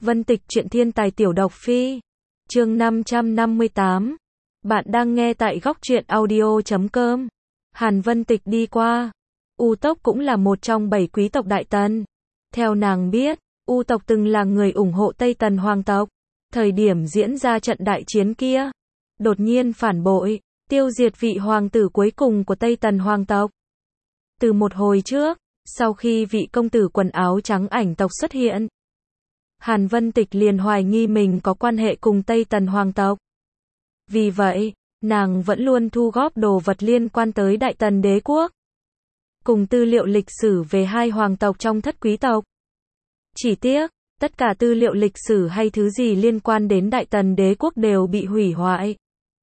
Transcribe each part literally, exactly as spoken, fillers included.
Vân Tịch truyện thiên tài tiểu độc phi. Chương năm trăm năm mươi tám. Bạn đang nghe tại góc truyện audio chấm com. Hàn Vân Tịch đi qua. U tộc cũng là một trong bảy quý tộc Đại Tần. Theo nàng biết, U tộc từng là người ủng hộ Tây Tần hoàng tộc. Thời điểm diễn ra trận đại chiến kia, đột nhiên phản bội, tiêu diệt vị hoàng tử cuối cùng của Tây Tần hoàng tộc. Từ một hồi trước, sau khi vị công tử quần áo trắng ảnh tộc xuất hiện, Hàn Vân Tịch liền hoài nghi mình có quan hệ cùng Tây Tần hoàng tộc. Vì vậy, nàng vẫn luôn thu góp đồ vật liên quan tới Đại Tần đế quốc, cùng tư liệu lịch sử về hai hoàng tộc trong thất quý tộc. Chỉ tiếc, tất cả tư liệu lịch sử hay thứ gì liên quan đến Đại Tần đế quốc đều bị hủy hoại.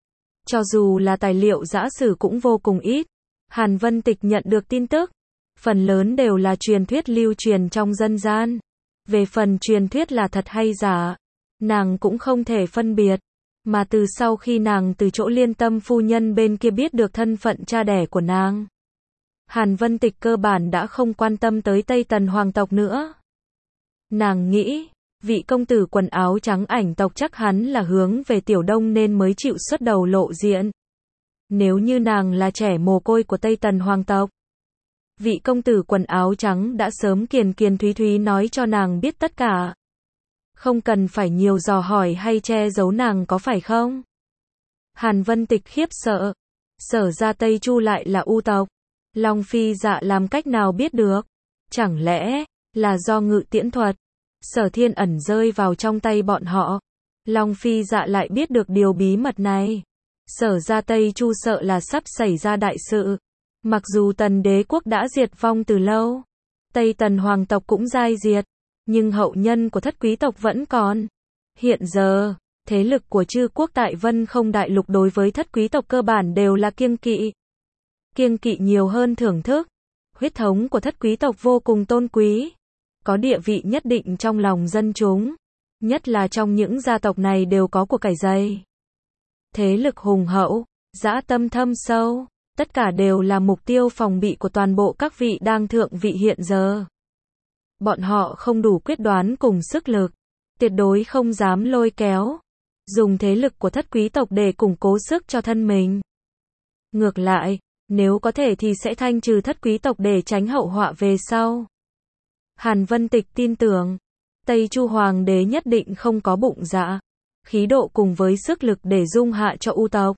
Cho dù là tài liệu giã sử cũng vô cùng ít. Hàn Vân Tịch nhận được tin tức, phần lớn đều là truyền thuyết lưu truyền trong dân gian. Về phần truyền thuyết là thật hay giả, nàng cũng không thể phân biệt. Mà từ sau khi nàng từ chỗ Liên Tâm phu nhân bên kia biết được thân phận cha đẻ của nàng, Hàn Vân Tịch cơ bản đã không quan tâm tới Tây Tần hoàng tộc nữa. Nàng nghĩ, vị công tử quần áo trắng ảnh tộc chắc hắn là hướng về Tiểu Đông nên mới chịu xuất đầu lộ diện. Nếu như nàng là trẻ mồ côi của Tây Tần hoàng tộc, vị công tử quần áo trắng đã sớm kiền kiền thúy thúy nói cho nàng biết tất cả. Không cần phải nhiều dò hỏi hay che giấu nàng có phải không? Hàn Vân Tịch khiếp sợ. Sở ra Tây Chu lại là U tộc. Long Phi Dạ làm cách nào biết được? Chẳng lẽ là do ngự tiễn thuật Sở Thiên Ẩn rơi vào trong tay bọn họ? Long Phi Dạ lại biết được điều bí mật này. Sở ra Tây Chu sợ là sắp xảy ra đại sự. Mặc dù Tần đế quốc đã diệt vong từ lâu, Tây Tần hoàng tộc cũng giai diệt, nhưng hậu nhân của thất quý tộc vẫn còn. Hiện giờ, thế lực của chư quốc tại Vân Không đại lục đối với thất quý tộc cơ bản đều là kiêng kỵ. Kiêng kỵ nhiều hơn thưởng thức. Huyết thống của thất quý tộc vô cùng tôn quý, có địa vị nhất định trong lòng dân chúng, nhất là trong những gia tộc này đều có của cải dày. Thế lực hùng hậu, dã tâm thâm sâu, tất cả đều là mục tiêu phòng bị của toàn bộ các vị đang thượng vị hiện giờ. Bọn họ không đủ quyết đoán cùng sức lực, tuyệt đối không dám lôi kéo, dùng thế lực của thất quý tộc để củng cố sức cho thân mình. Ngược lại, nếu có thể thì sẽ thanh trừ thất quý tộc để tránh hậu họa về sau. Hàn Vân Tịch tin tưởng, Tây Chu hoàng đế nhất định không có bụng dạ, khí độ cùng với sức lực để dung hạ cho U tộc.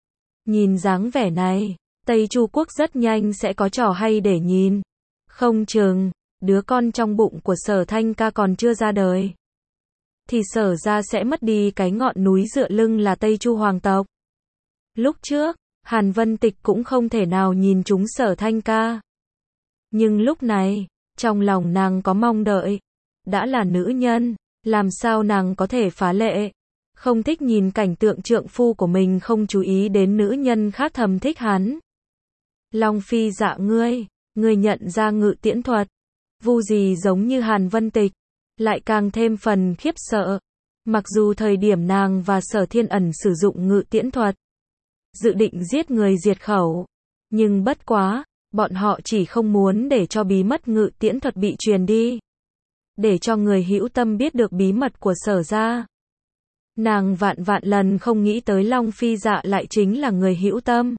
Nhìn dáng vẻ này, Tây Chu quốc rất nhanh sẽ có trò hay để nhìn. Không chừng, đứa con trong bụng của Sở Thanh Ca còn chưa ra đời, thì Sở ra sẽ mất đi cái ngọn núi dựa lưng là Tây Chu hoàng tộc. Lúc trước, Hàn Vân Tịch cũng không thể nào nhìn trúng Sở Thanh Ca. Nhưng lúc này, trong lòng nàng có mong đợi. Đã là nữ nhân, làm sao nàng có thể phá lệ? Không thích nhìn cảnh tượng trượng phu của mình không chú ý đến nữ nhân khác thầm thích hắn. Long Phi Dạ ngươi, ngươi nhận ra ngự tiễn thuật. Vu gì giống như Hàn Vân Tịch, lại càng thêm phần khiếp sợ. Mặc dù thời điểm nàng và Sở Thiên Ẩn sử dụng ngự tiễn thuật, dự định giết người diệt khẩu, nhưng bất quá, bọn họ chỉ không muốn để cho bí mật ngự tiễn thuật bị truyền đi, để cho người hữu tâm biết được bí mật của Sở ra. Nàng vạn vạn lần không nghĩ tới Long Phi Dạ lại chính là người hữu tâm.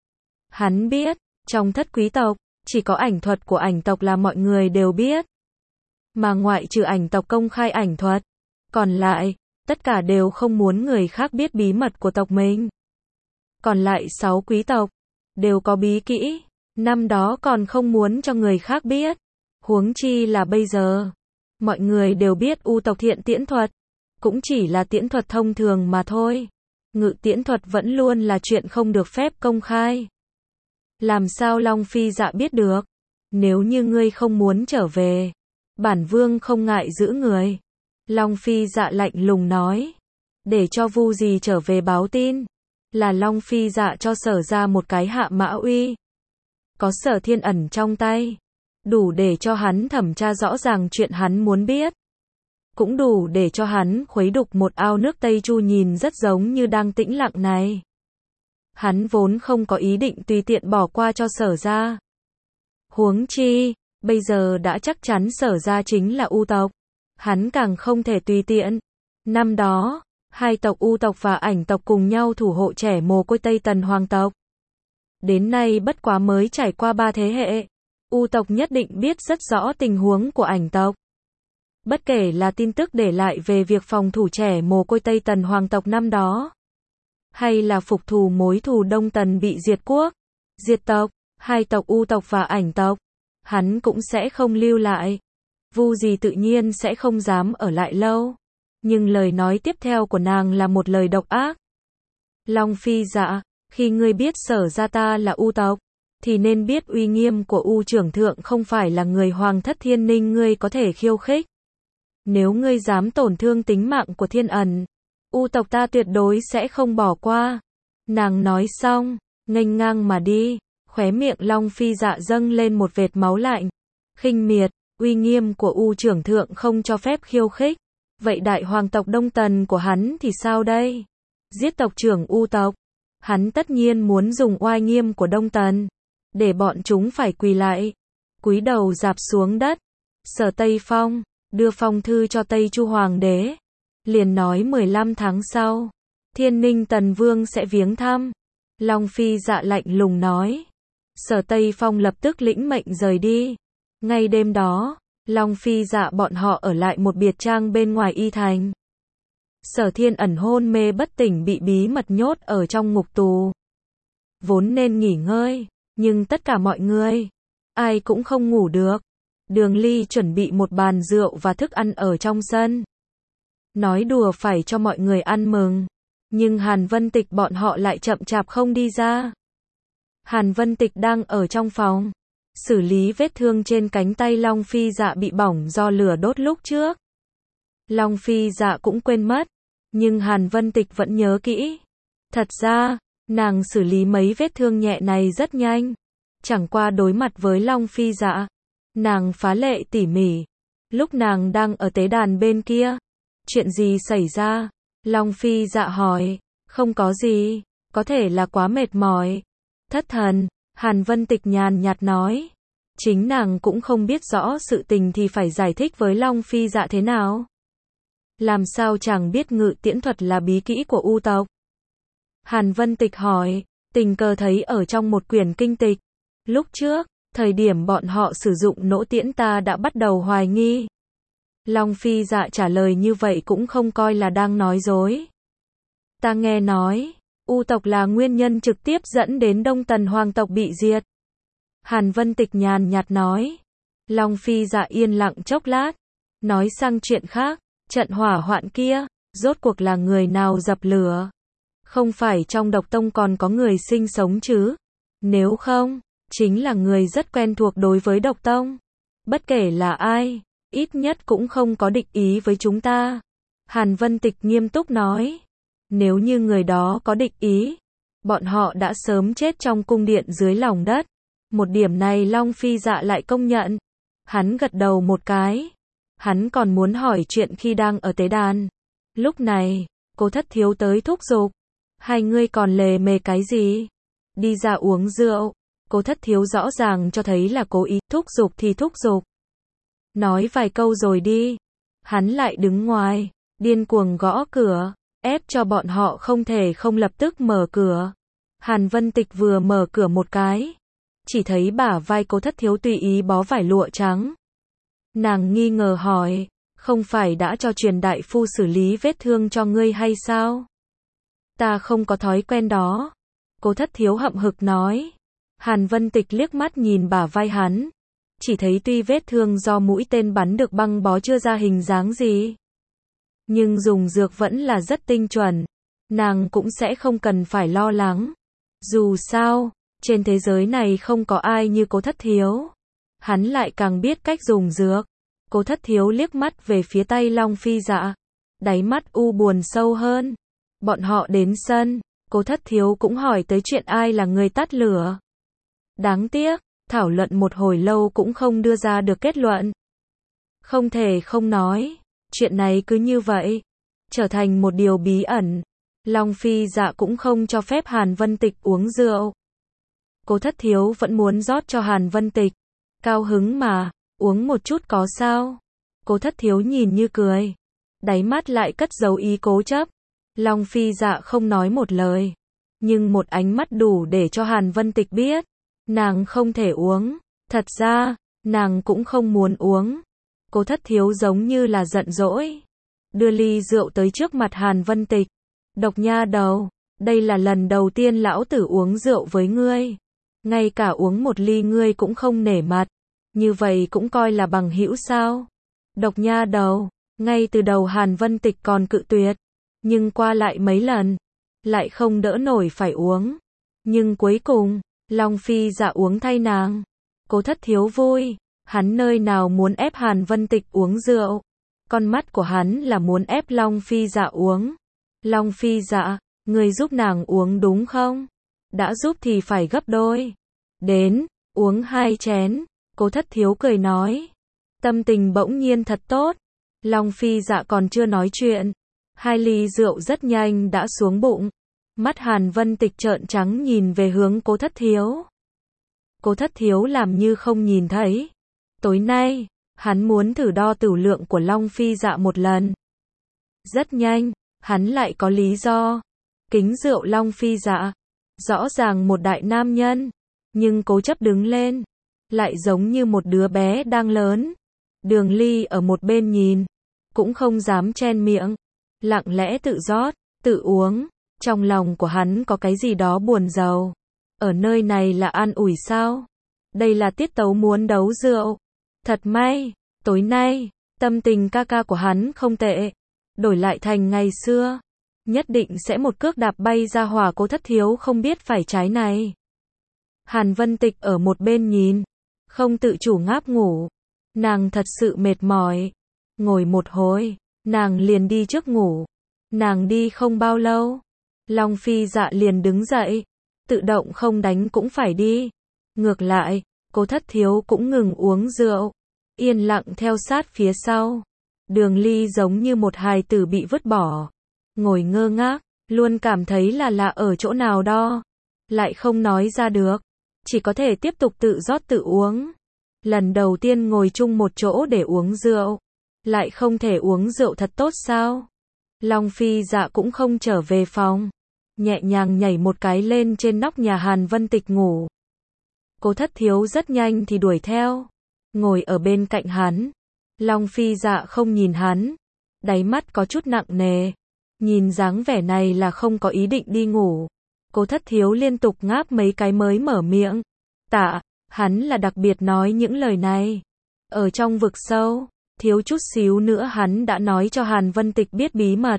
Hắn biết, trong thất quý tộc, chỉ có ảnh thuật của ảnh tộc là mọi người đều biết. Mà ngoại trừ ảnh tộc công khai ảnh thuật, còn lại, tất cả đều không muốn người khác biết bí mật của tộc mình. Còn lại sáu quý tộc, đều có bí kỹ, năm đó còn không muốn cho người khác biết. Huống chi là bây giờ, mọi người đều biết U tộc thiện tiễn thuật, cũng chỉ là tiễn thuật thông thường mà thôi. Ngự tiễn thuật vẫn luôn là chuyện không được phép công khai. Làm sao Long Phi Dạ biết được? Nếu như ngươi không muốn trở về, bản vương không ngại giữ người. Long Phi Dạ lạnh lùng nói. Để cho Vu gì trở về báo tin. Là Long Phi Dạ cho Sở ra một cái hạ mã uy. Có Sở Thiên Ẩn trong tay, đủ để cho hắn thẩm tra rõ ràng chuyện hắn muốn biết. Cũng đủ để cho hắn khuấy đục một ao nước Tây Chu nhìn rất giống như đang tĩnh lặng này. Hắn vốn không có ý định tùy tiện bỏ qua cho Sở ra. Huống chi, bây giờ đã chắc chắn Sở ra chính là U tộc. hắn càng không thể tùy tiện. Năm đó, hai tộc U tộc và Ảnh tộc cùng nhau thủ hộ trẻ mồ côi Tây Tần Hoàng tộc. Đến nay bất quá mới trải qua ba thế hệ, U tộc nhất định biết rất rõ tình huống của Ảnh tộc. Bất kể là tin tức để lại về việc phòng thủ trẻ mồ côi Tây Tần Hoàng tộc năm đó, hay là phục thù mối thù Đông Tần bị diệt quốc, diệt tộc, hai tộc U tộc và Ảnh tộc, hắn cũng sẽ không lưu lại. Vu Gì tự nhiên sẽ không dám ở lại lâu, nhưng lời nói tiếp theo của nàng là một lời độc ác. Long Phi Dạ, khi ngươi biết Sở gia ta là U tộc, thì nên biết uy nghiêm của U trưởng thượng không phải là người Hoàng thất Thiên Ninh ngươi có thể khiêu khích. Nếu ngươi dám tổn thương tính mạng của Thiên Ẩn, U tộc ta tuyệt đối sẽ không bỏ qua. Nàng nói xong, nghênh ngang mà đi, khóe miệng Long Phi Dạ dâng lên một vệt máu lạnh. Khinh miệt, uy nghiêm của U trưởng thượng không cho phép khiêu khích. Vậy đại hoàng tộc Đông Tần của hắn thì sao đây? Giết tộc trưởng U tộc. Hắn tất nhiên muốn dùng oai nghiêm của Đông Tần, để bọn chúng phải quỳ lại, cúi đầu rạp xuống đất. Sở Tây Phong, đưa phong thư cho Tây Chu Hoàng đế. Liền nói mười lăm tháng sau, Thiên Ninh Tần Vương sẽ viếng thăm. Long Phi Dạ lạnh lùng nói. Sở Tây Phong lập tức lĩnh mệnh rời đi. Ngay đêm đó, Long Phi Dạ bọn họ ở lại một biệt trang bên ngoài Y Thành. Sở Thiên Ẩn hôn mê bất tỉnh bị bí mật nhốt ở trong ngục tù. Vốn nên nghỉ ngơi, nhưng tất cả mọi người, ai cũng không ngủ được. Đường Ly chuẩn bị một bàn rượu và thức ăn ở trong sân. Nói đùa phải cho mọi người ăn mừng. Nhưng Hàn Vân Tịch bọn họ lại chậm chạp không đi ra. Hàn Vân Tịch đang ở trong phòng, xử lý vết thương trên cánh tay Long Phi Dạ bị bỏng do lửa đốt lúc trước. Long Phi Dạ cũng quên mất, nhưng Hàn Vân Tịch vẫn nhớ kỹ. Thật ra, nàng xử lý mấy vết thương nhẹ này rất nhanh. Chẳng qua đối mặt với Long Phi Dạ, nàng phá lệ tỉ mỉ. Lúc nàng đang ở tế đàn bên kia, chuyện gì xảy ra? Long Phi Dạ hỏi. Không có gì, có thể là quá mệt mỏi. Thất thần, Hàn Vân Tịch nhàn nhạt nói. Chính nàng cũng không biết rõ sự tình thì phải giải thích với Long Phi Dạ thế nào. Làm sao chàng biết ngự tiễn thuật là bí kỹ của U tộc? Hàn Vân Tịch hỏi, tình cờ thấy ở trong một quyển kinh tịch. Lúc trước, thời điểm bọn họ sử dụng nỗ tiễn ta đã bắt đầu hoài nghi. Long Phi Dạ trả lời như vậy cũng không coi là đang nói dối. Ta nghe nói, U tộc là nguyên nhân trực tiếp dẫn đến Đông Tần Hoàng tộc bị diệt. Hàn Vân Tịch nhàn nhạt nói. Long Phi Dạ yên lặng chốc lát, nói sang chuyện khác. Trận hỏa hoạn kia, rốt cuộc là người nào dập lửa? Không phải trong độc tông còn có người sinh sống chứ? Nếu không, chính là người rất quen thuộc đối với độc tông. Bất kể là ai, ít nhất cũng không có địch ý với chúng ta. Hàn Vân Tịch nghiêm túc nói. Nếu như người đó có địch ý, bọn họ đã sớm chết trong cung điện dưới lòng đất. Một điểm này Long Phi Dạ lại công nhận. Hắn gật đầu một cái. Hắn còn muốn hỏi chuyện khi đang ở tế đàn. Lúc này, Cố Thất Thiếu tới thúc giục. Hai ngươi còn lề mề cái gì? Đi ra uống rượu. Cố Thất Thiếu rõ ràng cho thấy là cố ý, thúc giục thì thúc giục. Nói vài câu rồi đi. Hắn lại đứng ngoài, điên cuồng gõ cửa, ép cho bọn họ không thể không lập tức mở cửa. Hàn Vân Tịch vừa mở cửa một cái, chỉ thấy bả vai Cố Thất Thiếu tùy ý bó vải lụa trắng. Nàng nghi ngờ hỏi, không phải đã cho Truyền đại phu xử lý vết thương cho ngươi hay sao? Ta không có thói quen đó. Cố Thất Thiếu hậm hực nói. Hàn Vân Tịch liếc mắt nhìn bả vai hắn, chỉ thấy tuy vết thương do mũi tên bắn được băng bó chưa ra hình dáng gì, nhưng dùng dược vẫn là rất tinh chuẩn. Nàng cũng sẽ không cần phải lo lắng. Dù sao, trên thế giới này không có ai như Cố Thất Thiếu. Hắn lại càng biết cách dùng dược. Cố Thất Thiếu liếc mắt về phía tay Long Phi Dạ, đáy mắt u buồn sâu hơn. Bọn họ đến sân, Cố Thất Thiếu cũng hỏi tới chuyện ai là người tắt lửa. Đáng tiếc, thảo luận một hồi lâu cũng không đưa ra được kết luận. Không thể không nói, chuyện này cứ như vậy, trở thành một điều bí ẩn. Long Phi Dạ cũng không cho phép Hàn Vân Tịch uống rượu. Cố Thất Thiếu vẫn muốn rót cho Hàn Vân Tịch. Cao hứng mà, uống một chút có sao? Cố Thất Thiếu nhìn như cười, đáy mắt lại cất giấu ý cố chấp. Long Phi Dạ không nói một lời, nhưng một ánh mắt đủ để cho Hàn Vân Tịch biết, nàng không thể uống. Thật ra, nàng cũng không muốn uống. Cố Thất Thiếu giống như là giận dỗi, đưa ly rượu tới trước mặt Hàn Vân Tịch. Độc nha đầu, đây là lần đầu tiên lão tử uống rượu với ngươi. Ngay cả uống một ly ngươi cũng không nể mặt. Như vậy cũng coi là bằng hữu sao? Độc nha đầu, ngay từ đầu Hàn Vân Tịch còn cự tuyệt. Nhưng qua lại mấy lần, lại không đỡ nổi phải uống. Nhưng cuối cùng, Long Phi Dạ uống thay nàng. Cố Thất Thiếu vui, hắn nơi nào muốn ép Hàn Vân Tịch uống rượu. Con mắt của hắn là muốn ép Long Phi Dạ uống. Long Phi Dạ, người giúp nàng uống đúng không? Đã giúp thì phải gấp đôi. Đến, uống hai chén. Cố Thất Thiếu cười nói. Tâm tình bỗng nhiên thật tốt. Long Phi Dạ còn chưa nói chuyện. Hai ly rượu rất nhanh đã xuống bụng. Mắt Hàn Vân Tịch trợn trắng nhìn về hướng Cố Thất Thiếu. Cố Thất Thiếu làm như không nhìn thấy. Tối nay, hắn muốn thử đo tửu lượng của Long Phi Dạ một lần. Rất nhanh, hắn lại có lý do. Kính rượu Long Phi Dạ. Rõ ràng một đại nam nhân, nhưng cố chấp đứng lên. Lại giống như một đứa bé đang lớn. Đường Ly ở một bên nhìn, cũng không dám chen miệng. Lặng lẽ tự rót, tự uống. Trong lòng của hắn có cái gì đó buồn rầu. Ở nơi này là an ủi sao? Đây là tiết tấu muốn đấu rượu. Thật may, tối nay, tâm tình ca ca của hắn không tệ. Đổi lại thành ngày xưa, nhất định sẽ một cước đạp bay ra hỏa Cố Thất Thiếu không biết phải trái này. Hàn Vân Tịch ở một bên nhìn, không tự chủ ngáp ngủ. Nàng thật sự mệt mỏi. Ngồi một hồi, nàng liền đi trước ngủ. Nàng đi không bao lâu, Long Phi Dạ liền đứng dậy. Tự động không đánh cũng phải đi. Ngược lại, Cố Thất Thiếu cũng ngừng uống rượu. Yên lặng theo sát phía sau. Đường Ly giống như một hài tử bị vứt bỏ. Ngồi ngơ ngác, luôn cảm thấy là lạ ở chỗ nào đó. Lại không nói ra được. Chỉ có thể tiếp tục tự rót tự uống. Lần đầu tiên ngồi chung một chỗ để uống rượu. Lại không thể uống rượu thật tốt sao? Long Phi Dạ cũng không trở về phòng. Nhẹ nhàng nhảy một cái lên trên nóc nhà Hàn Vân Tịch ngủ. Cố Thất Thiếu rất nhanh thì đuổi theo. Ngồi ở bên cạnh hắn. Long Phi Dạ không nhìn hắn. Đáy mắt có chút nặng nề. Nhìn dáng vẻ này là không có ý định đi ngủ. Cố Thất Thiếu liên tục ngáp mấy cái mới mở miệng. Tạ, hắn là đặc biệt nói những lời này. Ở trong vực sâu, thiếu chút xíu nữa hắn đã nói cho Hàn Vân Tịch biết bí mật.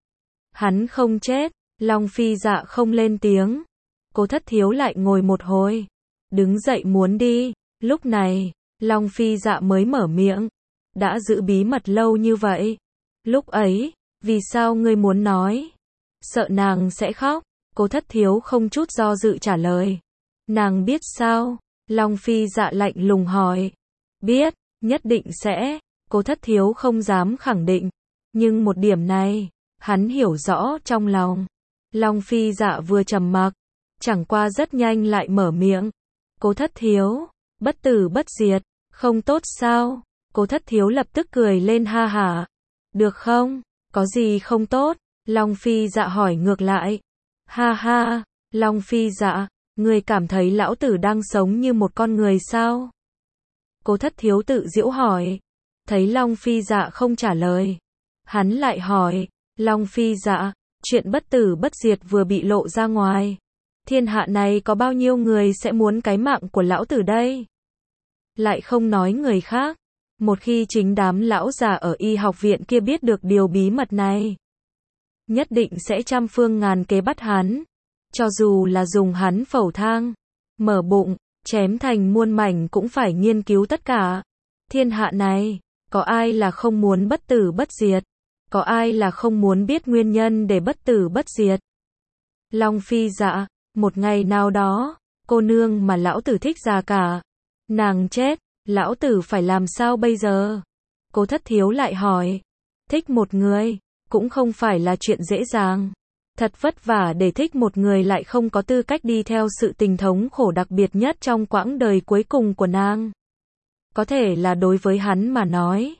Hắn không chết. Long Phi Dạ không lên tiếng. Cố Thất Thiếu lại ngồi một hồi. Đứng dậy muốn đi. Lúc này, Long Phi Dạ mới mở miệng. Đã giữ bí mật lâu như vậy. Lúc ấy, vì sao ngươi muốn nói? Sợ nàng sẽ khóc. Cố Thất Thiếu không chút do dự trả lời. Nàng biết sao? Long Phi Dạ lạnh lùng hỏi. Biết, nhất định sẽ. Cố Thất Thiếu không dám khẳng định. Nhưng một điểm này, hắn hiểu rõ trong lòng. Long Phi Dạ vừa trầm mặc, chẳng qua rất nhanh lại mở miệng. Cố Thất Thiếu, bất tử bất diệt, không tốt sao? Cố Thất Thiếu lập tức cười lên ha hả. Được không? Có gì không tốt? Long Phi Dạ hỏi ngược lại. Ha ha, Long Phi Dạ, ngươi cảm thấy lão tử đang sống như một con người sao? Cố Thất Thiếu tự giễu hỏi. Thấy Long Phi Dạ không trả lời, hắn lại hỏi. Long Phi Dạ, chuyện bất tử bất diệt vừa bị lộ ra ngoài. Thiên hạ này có bao nhiêu người sẽ muốn cái mạng của lão tử đây? Lại không nói người khác. Một khi chính đám lão già ở y học viện kia biết được điều bí mật này, nhất định sẽ trăm phương ngàn kế bắt hắn. Cho dù là dùng hắn phẩu thang, mở bụng, chém thành muôn mảnh cũng phải nghiên cứu tất cả. Thiên hạ này, có ai là không muốn bất tử bất diệt? Có ai là không muốn biết nguyên nhân để bất tử bất diệt? Long Phi Dạ, một ngày nào đó, cô nương mà lão tử thích già cả. Nàng chết, lão tử phải làm sao bây giờ? Cố Thất Thiếu lại hỏi. Thích một người, cũng không phải là chuyện dễ dàng. Thật vất vả để thích một người lại không có tư cách đi theo sự tình thống khổ đặc biệt nhất trong quãng đời cuối cùng của nàng. Có thể là đối với hắn mà nói,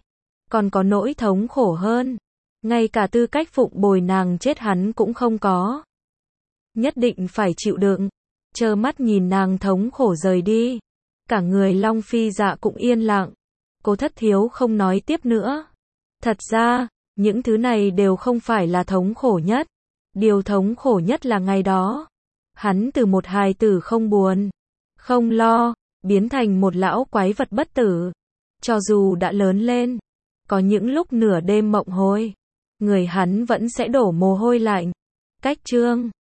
còn có nỗi thống khổ hơn. Ngay cả tư cách phụng bồi nàng chết hắn cũng không có. Nhất định phải chịu đựng, trơ mắt nhìn nàng thống khổ rời đi. Cả người Long Phi Dạ cũng yên lặng. Cố Thất Thiếu không nói tiếp nữa. Thật ra, những thứ này đều không phải là thống khổ nhất. Điều thống khổ nhất là ngày đó. Hắn từ một hài tử không buồn, không lo, biến thành một lão quái vật bất tử. Cho dù đã lớn lên, có những lúc nửa đêm mộng hồi, người hắn vẫn sẽ đổ mồ hôi lạnh. Cách chương